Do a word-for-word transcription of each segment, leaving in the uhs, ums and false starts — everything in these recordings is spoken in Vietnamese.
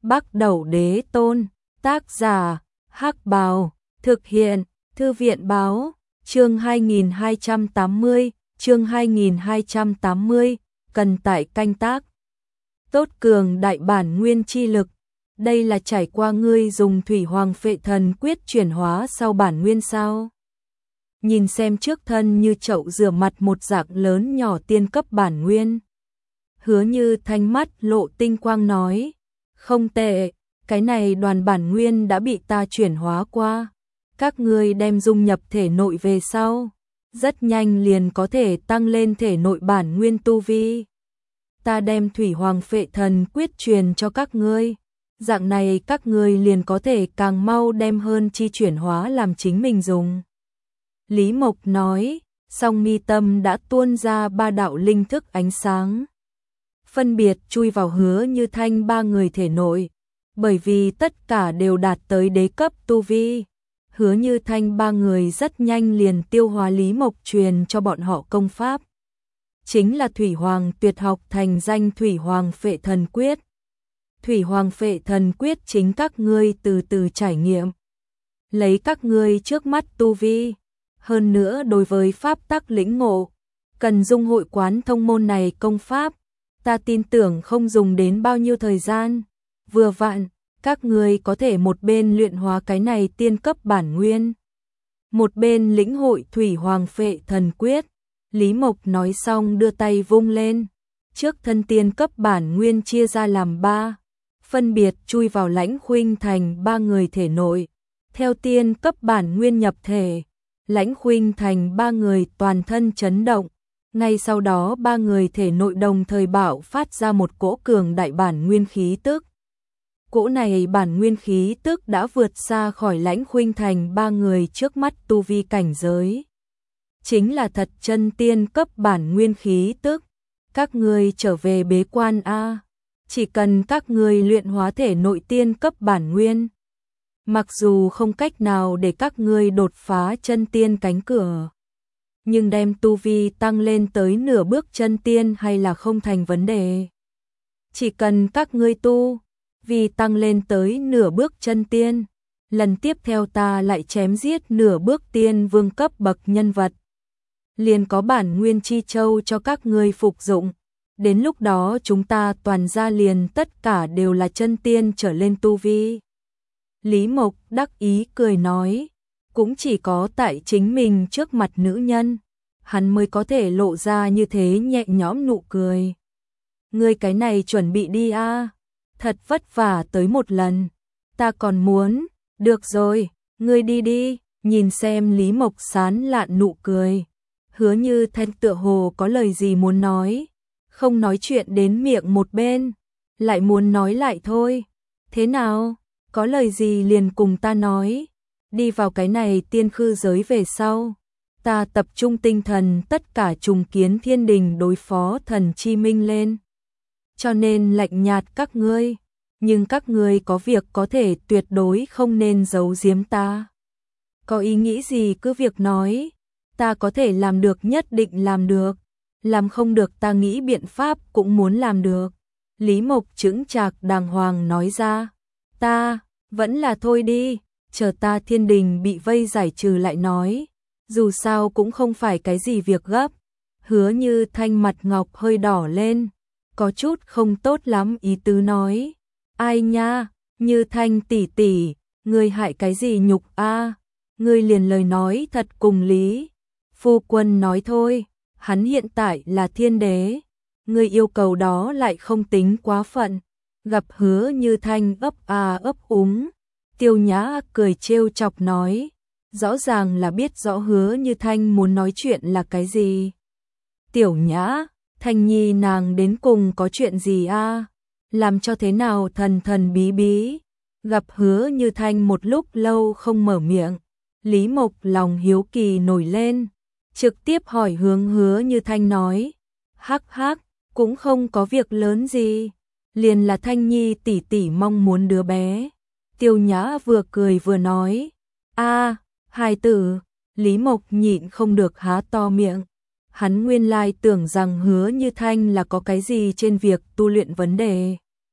Bắc Đẩu Đế Tôn, tác giả, Hắc Bào, thực hiện, Thư viện báo, chương hai nghìn hai trăm tám mươi, chương hai nghìn hai trăm tám mươi, cần tại canh tác. Tốt cường đại bản nguyên chi lực, đây là trải qua ngươi dùng Thủy Hoàng Phệ Thần Quyết chuyển hóa sau bản nguyên sao? Nhìn xem trước thân như chậu rửa mặt một dạng lớn nhỏ tiên cấp bản nguyên. Hứa Như Thanh mắt lộ tinh quang nói, không tệ, cái này đoàn bản nguyên đã bị ta chuyển hóa qua. Các ngươi đem dung nhập thể nội về sau, rất nhanh liền có thể tăng lên thể nội bản nguyên tu vi. Ta đem Thủy Hoàng Phệ Thần Quyết truyền cho các ngươi, dạng này các ngươi liền có thể càng mau đem hơn chi chuyển hóa làm chính mình dùng. Lý Mộc nói, song mi tâm đã tuôn ra ba đạo linh thức ánh sáng, phân biệt chui vào Hứa Như Thanh ba người thể nội, bởi vì tất cả đều đạt tới đế cấp tu vi. Hứa Như Thanh ba người rất nhanh liền tiêu hóa Lý Mộc truyền cho bọn họ công pháp, chính là Thủy Hoàng tuyệt học thành danh Thủy Hoàng Phệ Thần Quyết. Thủy Hoàng Phệ Thần Quyết chính các ngươi từ từ trải nghiệm, lấy các ngươi trước mắt tu vi, hơn nữa đối với pháp tắc lĩnh ngộ, cần dung hội quán thông môn này công pháp, ta tin tưởng không dùng đến bao nhiêu thời gian, vừa vặn, các ngươi có thể một bên luyện hóa cái này tiên cấp bản nguyên, một bên lĩnh hội Thủy Hoàng Phệ Thần Quyết. Lý Mộc nói xong đưa tay vung lên, trước thân tiên cấp bản nguyên chia ra làm ba, phân biệt chui vào Lãnh Khuynh Thành ba người thể nội, theo tiên cấp bản nguyên nhập thể. Lãnh Khuynh Thành ba người toàn thân chấn động, ngay sau đó ba người thể nội đồng thời bạo phát ra một cỗ cường đại bản nguyên khí tức. Cỗ này bản nguyên khí tức đã vượt xa khỏi Lãnh Khuynh Thành ba người trước mắt tu vi cảnh giới. Chính là thật chân tiên cấp bản nguyên khí tức. Các ngươi trở về bế quan a, chỉ cần các ngươi luyện hóa thể nội tiên cấp bản nguyên, mặc dù không cách nào để các ngươi đột phá chân tiên cánh cửa, nhưng đem tu vi tăng lên tới nửa bước chân tiên hay là không thành vấn đề. Chỉ cần các ngươi tu vì tăng lên tới nửa bước chân tiên, lần tiếp theo ta lại chém giết nửa bước tiên vương cấp bậc nhân vật, liền có bản nguyên chi châu cho các ngươi phục dụng. Đến lúc đó chúng ta toàn gia liền tất cả đều là chân tiên trở lên tu vi. Lý Mộc đắc ý cười nói, cũng chỉ có tại chính mình trước mặt nữ nhân, hắn mới có thể lộ ra như thế nhẹ nhõm nụ cười. Ngươi cái này chuẩn bị đi a, thật vất vả tới một lần, ta còn muốn, được rồi, ngươi đi đi. Nhìn xem Lý Mộc sán lạn nụ cười, Hứa Như Thanh tựa hồ có lời gì muốn nói, không nói chuyện đến miệng một bên, lại muốn nói lại thôi. Thế nào? Có lời gì liền cùng ta nói, đi vào cái này tiên khư giới về sau, ta tập trung tinh thần tất cả trùng kiến thiên đình đối phó thần chi minh lên. Cho nên lạnh nhạt các ngươi, nhưng các ngươi có việc có thể tuyệt đối không nên giấu giếm ta. Có ý nghĩ gì cứ việc nói, ta có thể làm được nhất định làm được, làm không được ta nghĩ biện pháp cũng muốn làm được. Lý Mộc chững chạc đàng hoàng nói ra, ta, vẫn là thôi đi, chờ ta thiên đình bị vây giải trừ lại nói, dù sao cũng không phải cái gì việc gấp. Hứa Như Thanh mặt ngọc hơi đỏ lên, có chút không tốt lắm ý tứ nói, ai nha, Như Thanh tỷ tỷ, ngươi hại cái gì nhục a? Ngươi liền lời nói thật cùng lý. Phu quân nói thôi, hắn hiện tại là thiên đế, ngươi yêu cầu đó lại không tính quá phận. Gặp Hứa Như Thanh ấp à ấp úng, Tiêu Nhã cười trêu chọc nói, rõ ràng là biết rõ Hứa Như Thanh muốn nói chuyện là cái gì. Tiểu Nhã, Thanh Nhi nàng đến cùng có chuyện gì a? Làm cho thế nào thần thần bí bí. Gặp Hứa Như Thanh một lúc lâu không mở miệng, Lý Mộc lòng hiếu kỳ nổi lên, trực tiếp hỏi hướng Hứa Như Thanh nói, hắc hắc, cũng không có việc lớn gì, liền là Thanh Nhi tỷ tỷ mong muốn đứa bé. Tiêu Nhã vừa cười vừa nói, a, hài tử. Lý Mộc nhịn không được há to miệng, hắn nguyên lai tưởng rằng Hứa Như Thanh là có cái gì trên việc tu luyện vấn đề.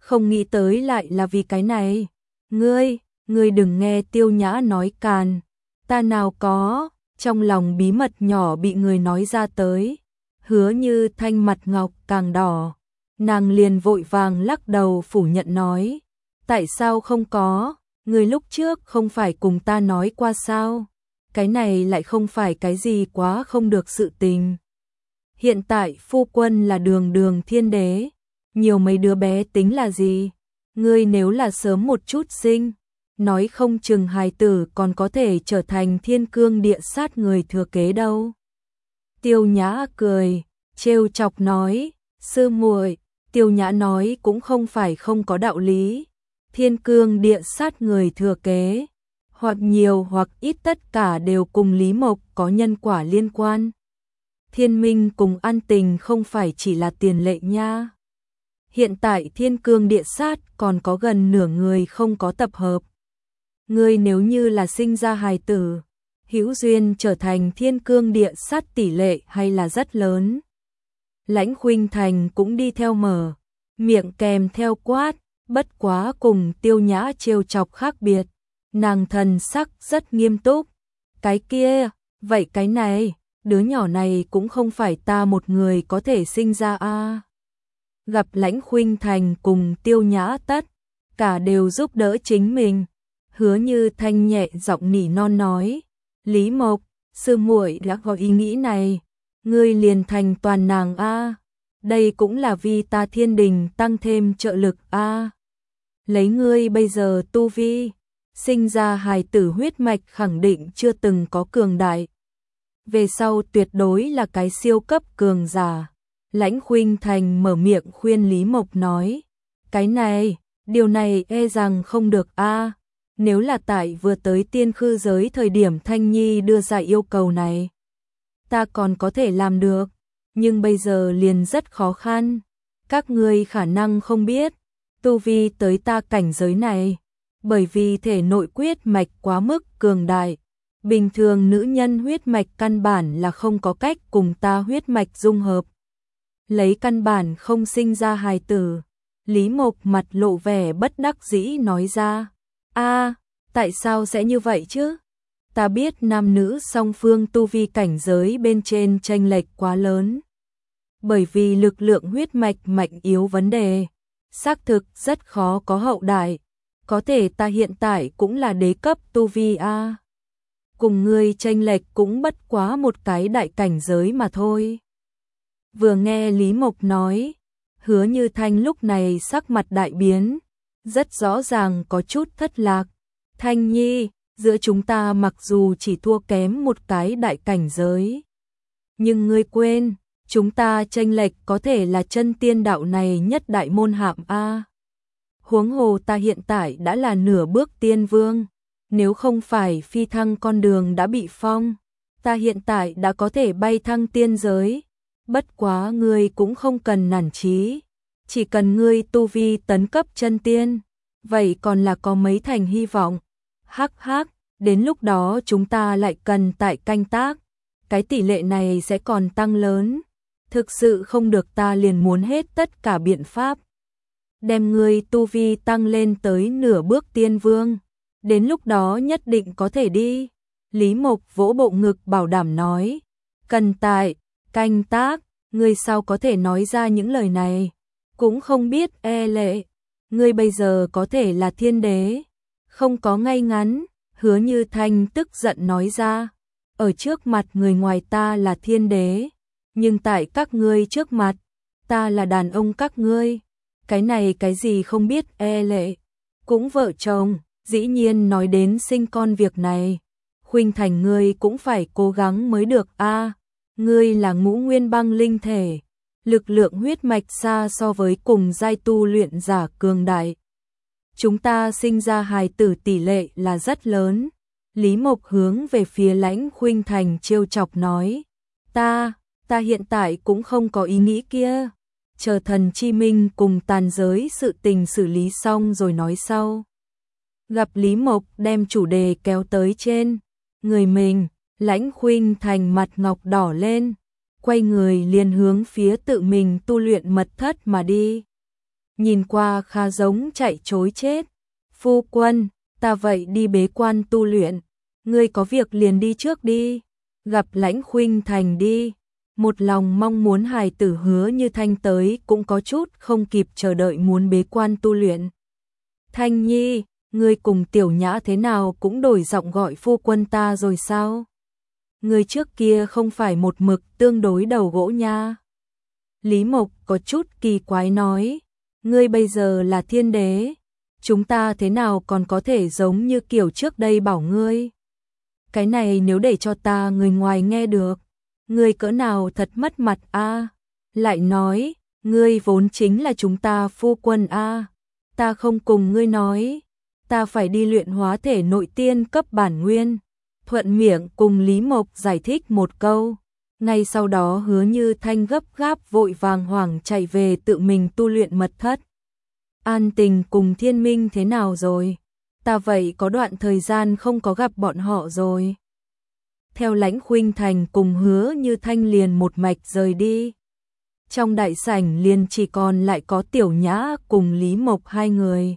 không nghĩ tới lại là vì cái này. Ngươi, ngươi đừng nghe Tiêu Nhã nói càn. Ta nào có, trong lòng bí mật nhỏ bị người nói ra tới. Hứa Như Thanh mặt ngọc càng đỏ. Nàng liền vội vàng lắc đầu phủ nhận nói. Tại sao không có, người lúc trước không phải cùng ta nói qua sao? Cái này lại không phải cái gì quá không được sự tình. Hiện tại phu quân là đường đường thiên đế, nhiều mấy đứa bé tính là gì? Ngươi nếu là sớm một chút sinh, nói không chừng hài tử còn có thể trở thành thiên cương địa sát người thừa kế đâu. Tiêu Nhã cười, trêu chọc nói, sư muội, Tiêu Nhã nói cũng không phải không có đạo lý. Thiên cương địa sát người thừa kế, hoặc nhiều hoặc ít tất cả đều cùng Lý Mộc có nhân quả liên quan. Thiên minh cùng An Tình không phải chỉ là tiền lệ nha. Hiện tại thiên cương địa sát còn có gần nửa người không có tập hợp. Ngươi nếu như là sinh ra hài tử, hữu duyên trở thành thiên cương địa sát tỷ lệ hay là rất lớn. Lãnh Khuynh Thành cũng đi theo mở, miệng kèm theo quát, bất quá cùng Tiêu Nhã trêu chọc khác biệt. Nàng thần sắc rất nghiêm túc. Cái kia, vậy cái này, đứa nhỏ này cũng không phải ta một người có thể sinh ra a. À. Gặp Lãnh Khuynh Thành cùng Tiêu Nhã tất, cả đều giúp đỡ chính mình. Hứa Như Thanh nhẹ giọng nỉ non nói, Lý Mộc, sư muội đã có ý nghĩ này, ngươi liền thành toàn nàng a. À. Đây cũng là vì ta thiên đình tăng thêm trợ lực a. À. Lấy ngươi bây giờ tu vi, sinh ra hài tử huyết mạch khẳng định chưa từng có cường đại. Về sau tuyệt đối là cái siêu cấp cường giả. Lãnh Khuynh Thành mở miệng khuyên Lý Mộc nói, cái này, điều này e rằng không được a. À. Nếu là tại vừa tới tiên khư giới thời điểm Thanh Nhi đưa ra yêu cầu này, ta còn có thể làm được, nhưng bây giờ liền rất khó khăn. Các ngươi khả năng không biết, tu vi tới ta cảnh giới này, bởi vì thể nội quyết mạch quá mức cường đại, bình thường nữ nhân huyết mạch căn bản là không có cách cùng ta huyết mạch dung hợp. Lấy căn bản không sinh ra hài tử. Lý Mộc mặt lộ vẻ bất đắc dĩ nói ra, a, tại sao sẽ như vậy chứ? Ta biết nam nữ song phương tu vi cảnh giới bên trên chênh lệch quá lớn. Bởi vì lực lượng huyết mạch mạnh yếu vấn đề, xác thực rất khó có hậu đại. Có thể ta hiện tại cũng là đế cấp tu vi a. Cùng ngươi chênh lệch cũng bất quá một cái đại cảnh giới mà thôi. Vừa nghe Lý Mộc nói, Hứa Như Thanh lúc này sắc mặt đại biến, rất rõ ràng có chút thất lạc. Thanh Nhi, giữa chúng ta mặc dù chỉ thua kém một cái đại cảnh giới, nhưng ngươi quên, chúng ta chênh lệch có thể là chân tiên đạo này nhất đại môn hạm a. Huống hồ ta hiện tại đã là nửa bước tiên vương, nếu không phải phi thăng con đường đã bị phong, ta hiện tại đã có thể bay thăng tiên giới. Bất quá ngươi cũng không cần nản chí, chỉ cần ngươi tu vi tấn cấp chân tiên, vậy còn là có mấy thành hy vọng. Hắc hắc, đến lúc đó chúng ta lại cần tại canh tác, cái tỷ lệ này sẽ còn tăng lớn. Thực sự không được ta liền muốn hết tất cả biện pháp, đem ngươi tu vi tăng lên tới nửa bước tiên vương, đến lúc đó nhất định có thể đi. Lý Mộc vỗ bộ ngực bảo đảm nói, cần tại canh tác, ngươi sao có thể nói ra những lời này, cũng không biết e lệ, ngươi bây giờ có thể là thiên đế, không có ngay ngắn. Hứa Như Thanh tức giận nói ra, ở trước mặt người ngoài ta là thiên đế, nhưng tại các ngươi trước mặt, ta là đàn ông các ngươi, cái này cái gì không biết e lệ, cũng vợ chồng, dĩ nhiên nói đến sinh con việc này, Khuynh Thành ngươi cũng phải cố gắng mới được a. À, ngươi là ngũ nguyên băng linh thể, lực lượng huyết mạch xa so với cùng giai tu luyện giả cường đại. Chúng ta sinh ra hài tử tỷ lệ là rất lớn. Lý Mộc hướng về phía Lãnh Khuynh Thành trêu chọc nói, ta, ta hiện tại cũng không có ý nghĩ kia, chờ thần chi minh cùng tàn giới sự tình xử lý xong rồi nói sau. Gặp Lý Mộc đem chủ đề kéo tới trên người mình, Lãnh Khuynh Thành mặt ngọc đỏ lên, quay người liền hướng phía tự mình tu luyện mật thất mà đi. nhìn qua khá giống chạy trối chết. Phu quân, ta vậy đi bế quan tu luyện, ngươi có việc liền đi trước đi, gặp Lãnh Khuynh Thành đi. Một lòng mong muốn hài tử Hứa Như Thanh tới cũng có chút không kịp chờ đợi muốn bế quan tu luyện. Thanh Nhi, ngươi cùng Tiểu Nhã thế nào cũng đổi giọng gọi phu quân ta rồi sao? Ngươi trước kia không phải một mực tương đối đầu gỗ nha. Lý Mộc có chút kỳ quái nói, ngươi bây giờ là thiên đế, chúng ta thế nào còn có thể giống như kiểu trước đây bảo ngươi. Cái này nếu để cho ta người ngoài nghe được, ngươi cỡ nào thật mất mặt a. Lại nói, ngươi vốn chính là chúng ta phu quân a. Ta không cùng ngươi nói, ta phải đi luyện hóa thể nội tiên cấp bản nguyên. Thuận miệng cùng Lý Mộc giải thích một câu. Ngay sau đó Hứa Như Thanh gấp gáp vội vàng hoảng chạy về tự mình tu luyện mật thất. An Tình cùng Thiên Minh thế nào rồi? Ta vậy có đoạn thời gian không có gặp bọn họ rồi. Theo Lãnh Khuynh Thành cùng Hứa Như Thanh liền một mạch rời đi. Trong đại sảnh liền chỉ còn lại có Tiểu Nhã cùng Lý Mộc hai người.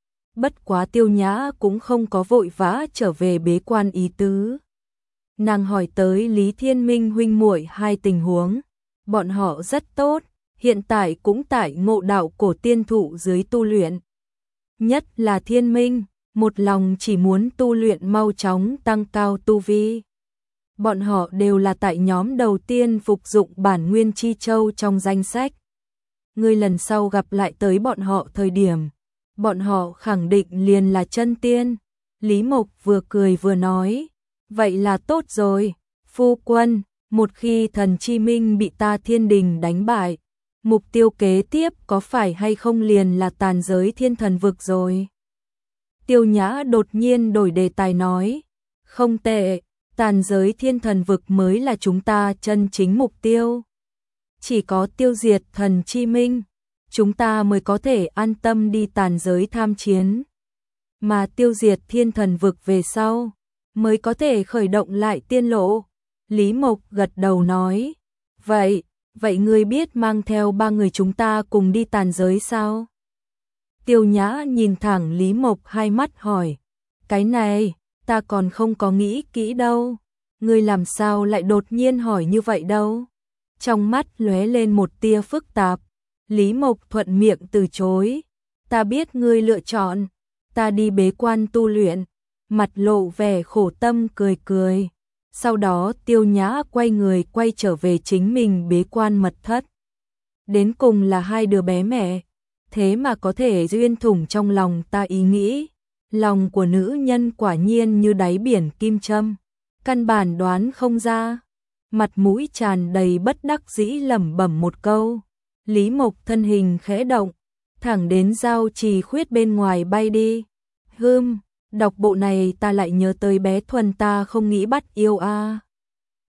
Bất quá Tiêu Nhã cũng không có vội vã trở về bế quan ý tứ. Nàng hỏi tới Lý Thiên Minh huynh muội hai tình huống, bọn họ rất tốt, hiện tại cũng tại Ngộ Đạo Cổ Tiên Thụ dưới tu luyện. Nhất là Thiên Minh, một lòng chỉ muốn tu luyện mau chóng tăng cao tu vi. Bọn họ đều là tại nhóm đầu tiên phục dụng bản nguyên chi châu trong danh sách. Ngươi lần sau gặp lại tới bọn họ thời điểm, bọn họ khẳng định liền là chân tiên. Lý Mộc vừa cười vừa nói, vậy là tốt rồi, phu quân, một khi Thần Chi Minh bị ta Thiên Đình đánh bại, mục tiêu kế tiếp có phải hay không liền là tàn giới thiên thần vực rồi. Tiêu Nhã đột nhiên đổi đề tài nói, không tệ, tàn giới thiên thần vực mới là chúng ta chân chính mục tiêu. Chỉ có tiêu diệt Thần Chi Minh, chúng ta mới có thể an tâm đi tàn giới tham chiến. Mà tiêu diệt thiên thần vực về sau, mới có thể khởi động lại tiên lộ. Lý Mộc gật đầu nói, vậy, vậy ngươi biết mang theo ba người chúng ta cùng đi tàn giới sao? Tiêu Nhã nhìn thẳng Lý Mộc hai mắt hỏi, cái này, ta còn không có nghĩ kỹ đâu, ngươi làm sao lại đột nhiên hỏi như vậy đâu? Trong mắt lóe lên một tia phức tạp, Lý Mộc thuận miệng từ chối, ta biết ngươi lựa chọn, ta đi bế quan tu luyện, mặt lộ vẻ khổ tâm cười cười. Sau đó Tiêu Nhã quay người quay trở về chính mình bế quan mật thất. Đến cùng là hai đứa bé mẹ, thế mà có thể duyên thủng trong lòng ta ý nghĩ. Lòng của nữ nhân quả nhiên như đáy biển kim châm, căn bản đoán không ra. Mặt mũi tràn đầy bất đắc dĩ lẩm bẩm một câu. Lý Mộc thân hình khẽ động, thẳng đến giao trì khuyết bên ngoài bay đi. Hừm, đọc bộ này ta lại nhớ tới bé Thuần ta không nghĩ bắt yêu a.